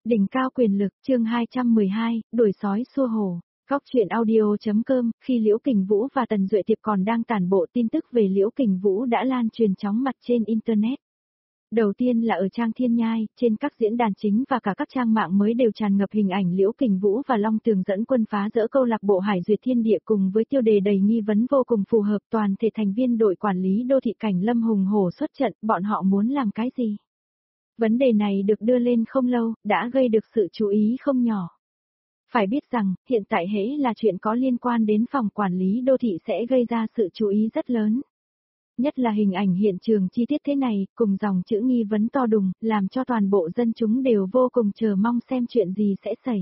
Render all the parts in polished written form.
Đỉnh cao quyền lực, chương 212, đuổi sói xua hổ. Góc truyện audio.com, khi Liễu Kình Vũ và Tần Duệ Tiệp còn đang tản bộ tin tức về Liễu Kình Vũ đã lan truyền chóng mặt trên Internet. Đầu tiên là ở trang Thiên Nhai, trên các diễn đàn chính và cả các trang mạng mới đều tràn ngập hình ảnh Liễu Kình Vũ và Long Tường dẫn quân phá rỡ câu lạc bộ Hải Duyệt Thiên Địa cùng với tiêu đề đầy nghi vấn vô cùng phù hợp, toàn thể thành viên đội quản lý đô thị Cảnh Lâm hùng hổ xuất trận, bọn họ muốn làm cái gì? Vấn đề này được đưa lên không lâu, đã gây được sự chú ý không nhỏ. Phải biết rằng, hiện tại hễ là chuyện có liên quan đến phòng quản lý đô thị sẽ gây ra sự chú ý rất lớn. Nhất là hình ảnh hiện trường chi tiết thế này, cùng dòng chữ nghi vấn to đùng, làm cho toàn bộ dân chúng đều vô cùng chờ mong xem chuyện gì sẽ xảy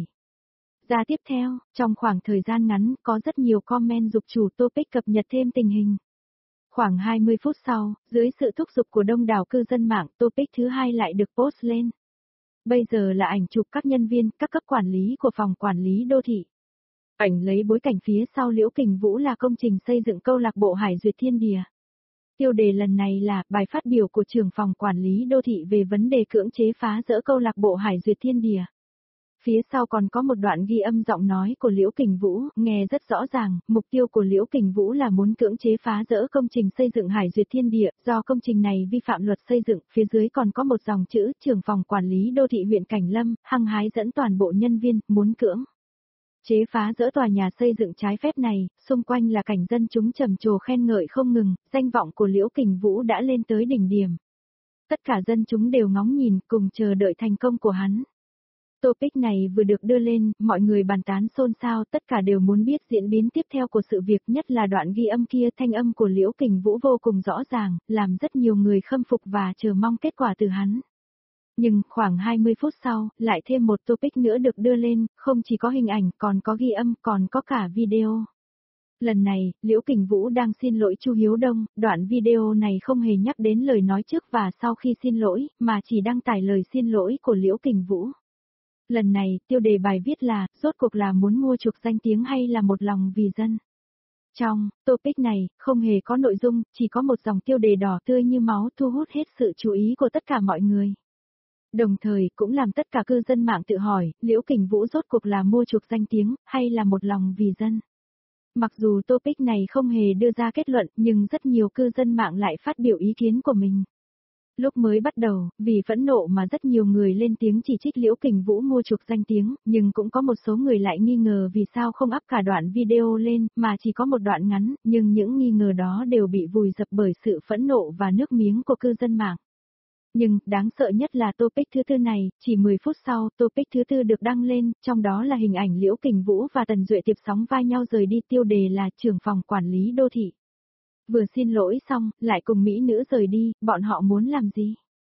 ra tiếp theo. Trong khoảng thời gian ngắn, có rất nhiều comment giục chủ topic cập nhật thêm tình hình. Khoảng 20 phút sau, dưới sự thúc giục của đông đảo cư dân mạng, topic thứ hai lại được post lên. Bây giờ là ảnh chụp các nhân viên, các cấp quản lý của phòng quản lý đô thị. Ảnh lấy bối cảnh phía sau Liễu Kình Vũ là công trình xây dựng câu lạc bộ Hải Duyệt Thiên Địa. Tiêu đề lần này là bài phát biểu của trưởng phòng quản lý đô thị về vấn đề cưỡng chế phá rỡ câu lạc bộ Hải Duyệt Thiên Địa. Phía sau còn có một đoạn ghi âm giọng nói của Liễu Kình Vũ, nghe rất rõ ràng, mục tiêu của Liễu Kình Vũ là muốn cưỡng chế phá rỡ công trình xây dựng Hải Duyệt Thiên Địa, do công trình này vi phạm luật xây dựng, phía dưới còn có một dòng chữ, trưởng phòng quản lý đô thị huyện Cảnh Lâm, hăng hái dẫn toàn bộ nhân viên, muốn cưỡng chế phá rỡ tòa nhà xây dựng trái phép này, xung quanh là cảnh dân chúng trầm trồ khen ngợi không ngừng, danh vọng của Liễu Kình Vũ đã lên tới đỉnh điểm. Tất cả dân chúng đều ngóng nhìn, cùng chờ đợi thành công của hắn. Topic này vừa được đưa lên, mọi người bàn tán xôn xao, tất cả đều muốn biết diễn biến tiếp theo của sự việc, nhất là đoạn ghi âm kia, thanh âm của Liễu Kình Vũ vô cùng rõ ràng, làm rất nhiều người khâm phục và chờ mong kết quả từ hắn. Nhưng, khoảng 20 phút sau, lại thêm một topic nữa được đưa lên, không chỉ có hình ảnh, còn có ghi âm, còn có cả video. Lần này, Liễu Kình Vũ đang xin lỗi Chu Hiếu Đông, đoạn video này không hề nhắc đến lời nói trước và sau khi xin lỗi, mà chỉ đăng tải lời xin lỗi của Liễu Kình Vũ. Lần này, tiêu đề bài viết là, rốt cuộc là muốn mua chuộc danh tiếng hay là một lòng vì dân. Trong topic này, không hề có nội dung, chỉ có một dòng tiêu đề đỏ tươi như máu thu hút hết sự chú ý của tất cả mọi người. Đồng thời, cũng làm tất cả cư dân mạng tự hỏi, Liễu Kình Vũ rốt cuộc là mua chuộc danh tiếng, hay là một lòng vì dân. Mặc dù topic này không hề đưa ra kết luận, nhưng rất nhiều cư dân mạng lại phát biểu ý kiến của mình. Lúc mới bắt đầu, vì phẫn nộ mà rất nhiều người lên tiếng chỉ trích Liễu Kình Vũ mua chuộc danh tiếng, nhưng cũng có một số người lại nghi ngờ vì sao không up cả đoạn video lên, mà chỉ có một đoạn ngắn, nhưng những nghi ngờ đó đều bị vùi dập bởi sự phẫn nộ và nước miếng của cư dân mạng. Nhưng, đáng sợ nhất là topic thứ tư này, chỉ 10 phút sau, topic thứ tư được đăng lên, trong đó là hình ảnh Liễu Kình Vũ và Tần Duệ Tiệp sóng vai nhau rời đi, tiêu đề là trưởng phòng quản lý đô thị. Vừa xin lỗi xong, lại cùng mỹ nữ rời đi, bọn họ muốn làm gì?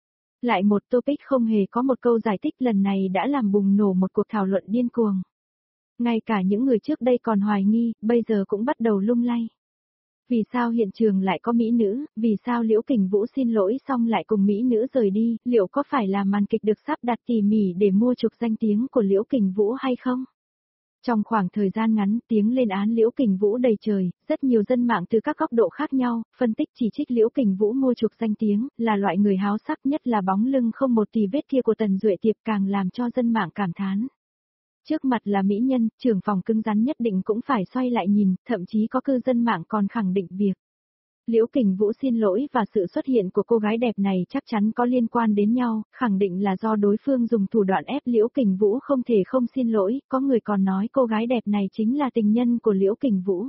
Lại một topic không hề có một câu giải thích, lần này đã làm bùng nổ một cuộc thảo luận điên cuồng. Ngay cả những người trước đây còn hoài nghi, bây giờ cũng bắt đầu lung lay. Vì sao hiện trường lại có mỹ nữ, vì sao Liễu Kình Vũ xin lỗi xong lại cùng mỹ nữ rời đi, liệu có phải là màn kịch được sắp đặt tỉ mỉ để mua chuộc danh tiếng của Liễu Kình Vũ hay không? Trong khoảng thời gian ngắn, tiếng lên án Liễu Kình Vũ đầy trời, rất nhiều dân mạng từ các góc độ khác nhau, phân tích chỉ trích Liễu Kình Vũ mua chuộc danh tiếng, là loại người háo sắc, nhất là bóng lưng không một tì vết kia của Tần Duệ Tiệp càng làm cho dân mạng cảm thán. Trước mặt là mỹ nhân, trưởng phòng cứng rắn nhất định cũng phải xoay lại nhìn, thậm chí có cư dân mạng còn khẳng định việc Liễu Kình Vũ xin lỗi và sự xuất hiện của cô gái đẹp này chắc chắn có liên quan đến nhau, khẳng định là do đối phương dùng thủ đoạn ép Liễu Kình Vũ không thể không xin lỗi, có người còn nói cô gái đẹp này chính là tình nhân của Liễu Kình Vũ.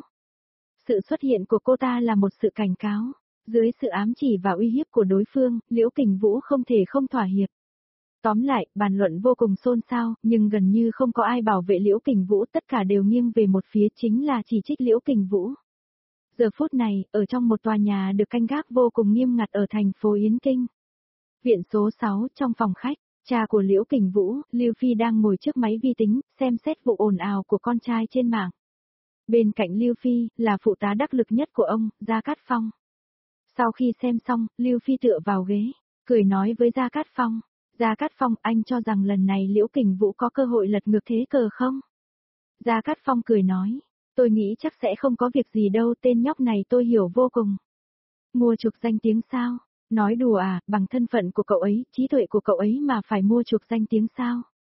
Sự xuất hiện của cô ta là một sự cảnh cáo, dưới sự ám chỉ và uy hiếp của đối phương, Liễu Kình Vũ không thể không thỏa hiệp. Tóm lại, bàn luận vô cùng xôn xao, nhưng gần như không có ai bảo vệ Liễu Kình Vũ, tất cả đều nghiêng về một phía, chính là chỉ trích Liễu Kình Vũ. Giờ phút này, ở trong một tòa nhà được canh gác vô cùng nghiêm ngặt ở thành phố Yến Kinh. Viện số 6, trong phòng khách, cha của Liễu Kình Vũ, Lưu Phi đang ngồi trước máy vi tính, xem xét vụ ồn ào của con trai trên mạng. Bên cạnh Lưu Phi, là phụ tá đắc lực nhất của ông, Gia Cát Phong. Sau khi xem xong, Lưu Phi tựa vào ghế, cười nói với Gia Cát Phong. Gia Cát Phong, anh cho rằng lần này Liễu Kình Vũ có cơ hội lật ngược thế cờ không? Gia Cát Phong cười nói, tôi nghĩ chắc sẽ không có việc gì đâu, tên nhóc này tôi hiểu vô cùng. Mua chuộc danh tiếng sao? Nói đùa à, bằng thân phận của cậu ấy, trí tuệ của cậu ấy mà phải mua chuộc danh tiếng sao?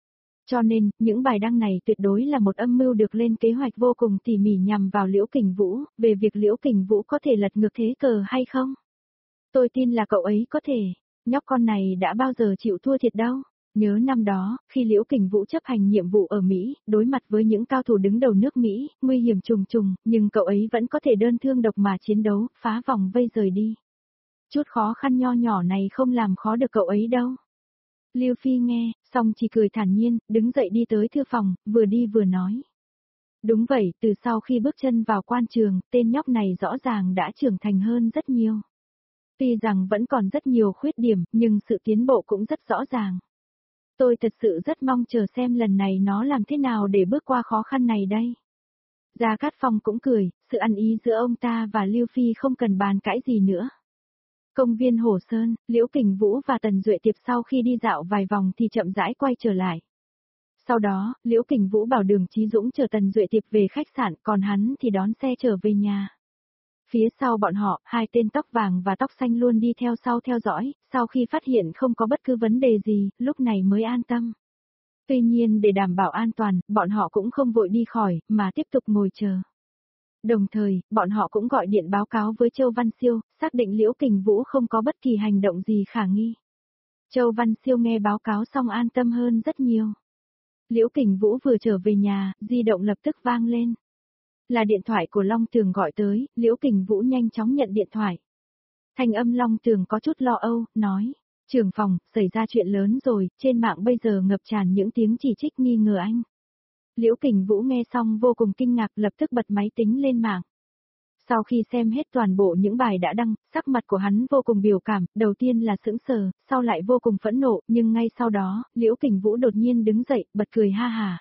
Cho nên, những bài đăng này tuyệt đối là một âm mưu được lên kế hoạch vô cùng tỉ mỉ nhằm vào Liễu Kình Vũ, về việc Liễu Kình Vũ có thể lật ngược thế cờ hay không. Tôi tin là cậu ấy có thể, nhóc con này đã bao giờ chịu thua thiệt đâu. Nhớ năm đó, khi Liễu Kình Vũ chấp hành nhiệm vụ ở Mỹ, đối mặt với những cao thủ đứng đầu nước Mỹ, nguy hiểm trùng trùng, nhưng cậu ấy vẫn có thể đơn thương độc mà chiến đấu, phá vòng vây rời đi. Chút khó khăn nho nhỏ này không làm khó được cậu ấy đâu. Lưu Phi nghe, xong chỉ cười thản nhiên, đứng dậy đi tới thư phòng, vừa đi vừa nói. Đúng vậy, từ sau khi bước chân vào quan trường, tên nhóc này rõ ràng đã trưởng thành hơn rất nhiều. Tuy rằng vẫn còn rất nhiều khuyết điểm, nhưng sự tiến bộ cũng rất rõ ràng. Tôi thật sự rất mong chờ xem lần này nó làm thế nào để bước qua khó khăn này đây. Gia Cát Phong cũng cười, sự ăn ý giữa ông ta và Lưu Phi không cần bàn cãi gì nữa. Công viên Hồ Sơn, Liễu Kình Vũ và Tần Duệ Tiệp sau khi đi dạo vài vòng thì chậm rãi quay trở lại. Sau đó, Liễu Kình Vũ bảo Đường Chí Dũng chờ Tần Duệ Tiệp về khách sạn, còn hắn thì đón xe trở về nhà. Phía sau bọn họ, hai tên tóc vàng và tóc xanh luôn đi theo sau theo dõi, sau khi phát hiện không có bất cứ vấn đề gì, lúc này mới an tâm. Tuy nhiên để đảm bảo an toàn, bọn họ cũng không vội đi khỏi, mà tiếp tục ngồi chờ. Đồng thời, bọn họ cũng gọi điện báo cáo với Châu Văn Siêu, xác định Liễu Kình Vũ không có bất kỳ hành động gì khả nghi. Châu Văn Siêu nghe báo cáo xong an tâm hơn rất nhiều. Liễu Kình Vũ vừa trở về nhà, di động lập tức vang lên. Là điện thoại của Long Tường gọi tới, Liễu Kình Vũ nhanh chóng nhận điện thoại. Thanh âm Long Tường có chút lo âu, nói, trưởng phòng, xảy ra chuyện lớn rồi, trên mạng bây giờ ngập tràn những tiếng chỉ trích nghi ngờ anh. Liễu Kình Vũ nghe xong vô cùng kinh ngạc, lập tức bật máy tính lên mạng. Sau khi xem hết toàn bộ những bài đã đăng, sắc mặt của hắn vô cùng biểu cảm, đầu tiên là sững sờ, sau lại vô cùng phẫn nộ, nhưng ngay sau đó, Liễu Kình Vũ đột nhiên đứng dậy, bật cười ha hà.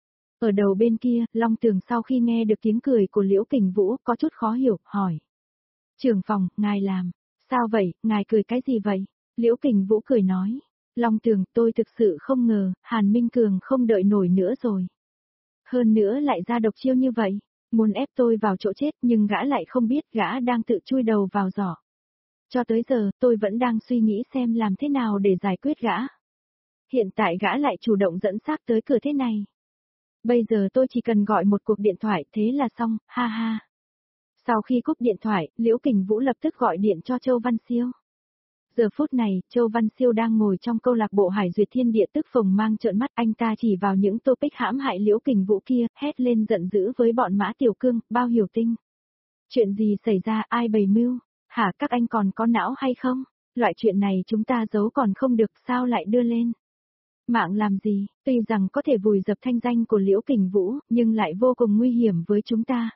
Ở đầu bên kia, Long Tường sau khi nghe được tiếng cười của Liễu Kình Vũ, có chút khó hiểu, hỏi. Trưởng phòng, ngài làm, sao vậy, ngài cười cái gì vậy? Liễu Kình Vũ cười nói. Long Tường, tôi thực sự không ngờ, Hàn Minh Cường không đợi nổi nữa rồi. Hơn nữa lại ra độc chiêu như vậy, muốn ép tôi vào chỗ chết nhưng gã lại không biết gã đang tự chui đầu vào giỏ. Cho tới giờ, tôi vẫn đang suy nghĩ xem làm thế nào để giải quyết gã. Hiện tại gã lại chủ động dẫn xác tới cửa thế này. Bây giờ tôi chỉ cần gọi một cuộc điện thoại thế là xong, ha ha. Sau khi cúp điện thoại, Liễu Kình Vũ lập tức gọi điện cho Châu Văn Siêu. Giờ phút này, Châu Văn Siêu đang ngồi trong câu lạc bộ Hải Duyệt Thiên Địa tức phồng mang trợn mắt, anh ta chỉ vào những topic hãm hại Liễu Kình Vũ kia, hét lên giận dữ với bọn Mã Tiểu Cương, Bao Hiểu Tinh. Chuyện gì xảy ra, ai bày mưu? Hả, các anh còn có não hay không? Loại chuyện này chúng ta giấu còn không được, sao lại đưa lên? Mạng làm gì, tuy rằng có thể vùi dập thanh danh của Liễu Kình Vũ, nhưng lại vô cùng nguy hiểm với chúng ta.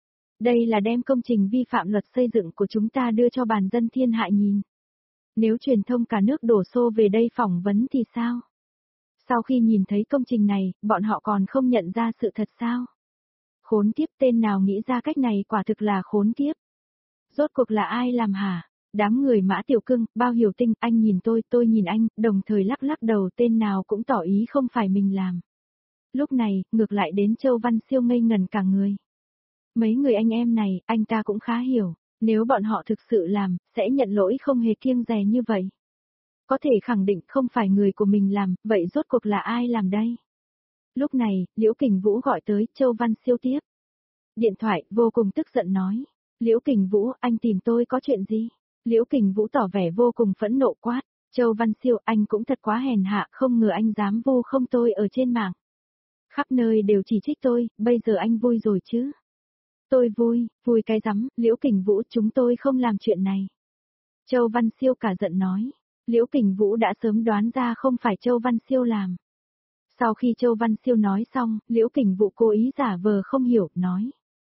Đây là đem công trình vi phạm luật xây dựng của chúng ta đưa cho bàn dân thiên hạ nhìn. Nếu truyền thông cả nước đổ xô về đây phỏng vấn thì sao? Sau khi nhìn thấy công trình này, bọn họ còn không nhận ra sự thật sao? Khốn kiếp, tên nào nghĩ ra cách này quả thực là khốn kiếp. Rốt cuộc là ai làm hả? Đám người Mã Tiểu Cương, Bao Hiểu Tinh, anh nhìn tôi nhìn anh, đồng thời lắc lắc đầu, tên nào cũng tỏ ý không phải mình làm. Lúc này, ngược lại đến Châu Văn Siêu ngây ngần cả người. Mấy người anh em này, anh ta cũng khá hiểu, nếu bọn họ thực sự làm, sẽ nhận lỗi không hề kiêng dè như vậy. Có thể khẳng định không phải người của mình làm, vậy rốt cuộc là ai làm đây? Lúc này, Liễu Kình Vũ gọi tới, Châu Văn Siêu tiếp. Điện thoại, vô cùng tức giận nói. Liễu Kình Vũ, anh tìm tôi có chuyện gì? Liễu Kình Vũ tỏ vẻ vô cùng phẫn nộ quát. Châu Văn Siêu, anh cũng thật quá hèn hạ, không ngờ anh dám vu không tôi ở trên mạng. Khắp nơi đều chỉ trích tôi, bây giờ anh vui rồi chứ? Tôi vui cái rắm, Liễu Kình Vũ, chúng tôi không làm chuyện này. Châu Văn Siêu cả giận nói. Liễu Kình Vũ đã sớm đoán ra không phải Châu Văn Siêu làm. Sau khi Châu Văn Siêu nói xong, Liễu Kình Vũ cố ý giả vờ không hiểu, nói.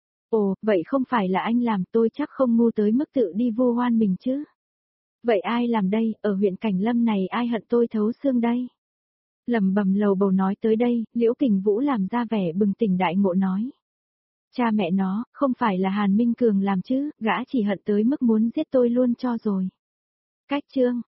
Ồ, vậy không phải là anh làm, tôi chắc không ngu tới mức tự đi vu oan mình chứ. Vậy ai làm đây, ở huyện Cảnh Lâm này ai hận tôi thấu xương đây? Lẩm bẩm lầu bầu nói tới đây, Liễu Kình Vũ làm ra vẻ bừng tỉnh đại ngộ nói. Cha mẹ nó, không phải là Hàn Minh Cường làm chứ, gã chỉ hận tới mức muốn giết tôi luôn cho rồi. Cách chương,